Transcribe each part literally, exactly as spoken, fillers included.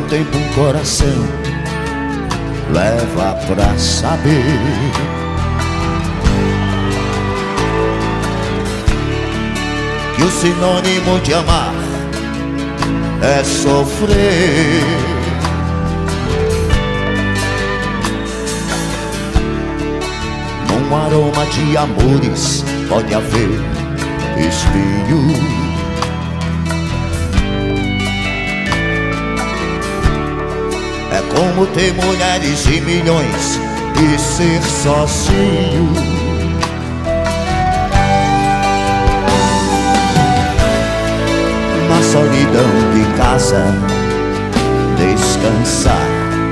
tempo um coração leva pra saber que o sinônimo de amar é sofrer. Num aroma de amores pode haver espinho. É como ter mulheres e milhões e ser sozinho. Na solidão de casa descansar.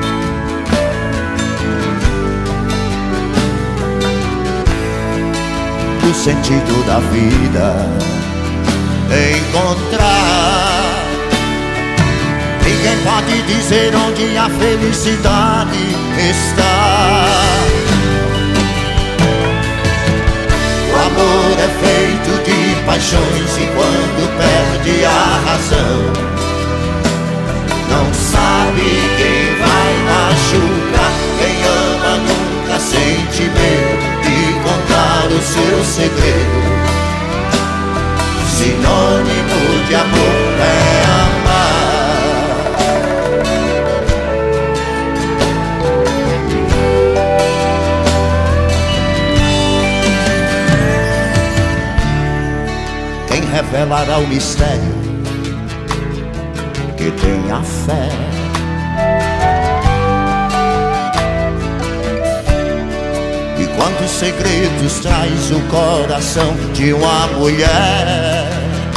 O sentido da vida encontrar. Ninguém pode dizer onde a felicidade está. O amor é feito de paixões e quando perde a razão, não sabe quem vai machucar. Quem ama nunca sente medo de contar o seu segredo. Sinônimo de amor é amar. Quem revelará o mistério que tem a fé? E quantos segredos traz o coração de uma mulher?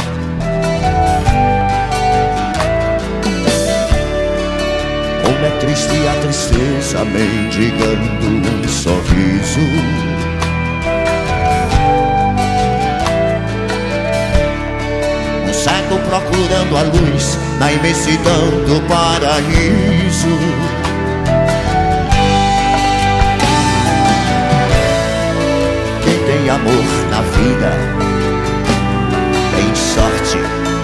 Como é triste a tristeza mendigando um sorriso. Cego procurando a luz na imensidão do paraíso. Quem tem amor na vida tem sorte.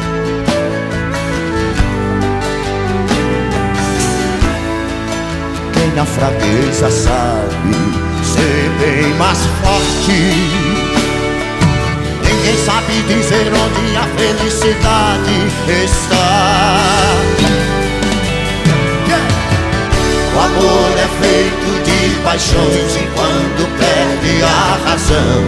Quem na fraqueza sabe ser bem mais forte. Ninguém sabe dizer onde a felicidade está. O amor é feito de paixões e quando perde a razão,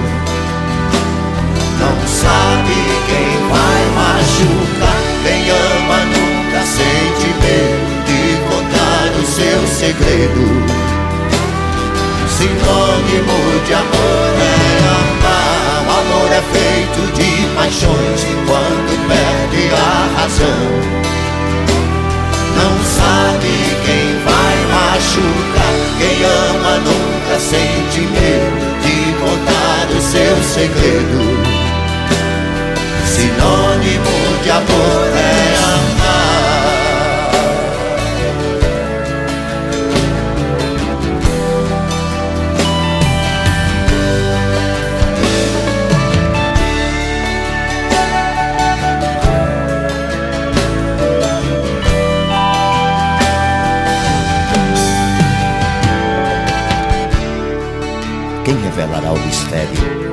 não sabe quem vai machucar. Quem ama nunca sente medo de contar o seu segredo. Sinônimo de amor é amar. O amor é feito de paixões e quando perde a razão, não sabe quem vai machucar. Quem ama nunca sente medo de contar o seu segredo. Sinônimo de amor é amar. Quem revelará o mistério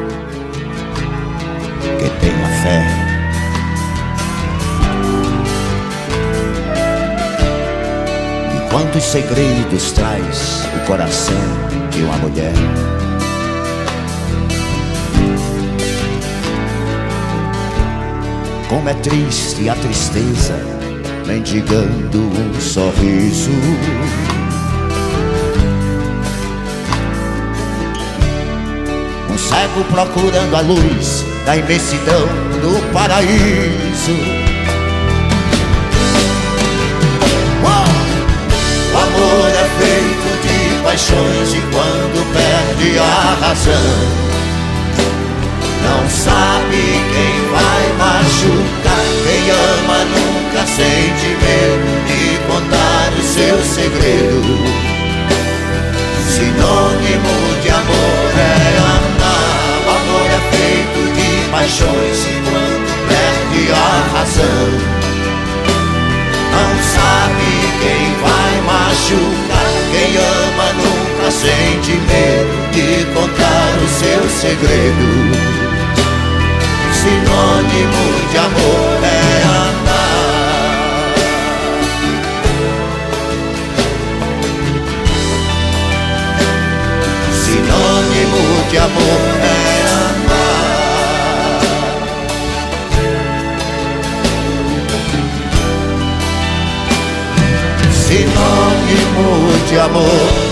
que tem a fé? E quantos segredos traz o coração de uma mulher? Como é triste a tristeza mendigando um sorriso. Cego procurando a luz da imensidão do paraíso. O amor é feito de paixões e quando perde a razão, não sabe quem vai machucar. Quem ama nunca sente medo de contar o seu segredo. Sinônimo de amor é amar. O amor é feito de paixões e quando perde a razão, não sabe quem sente medo de contar o seu segredo. Sinônimo de amor é amar. Sinônimo de amor é amar. Sinônimo de amor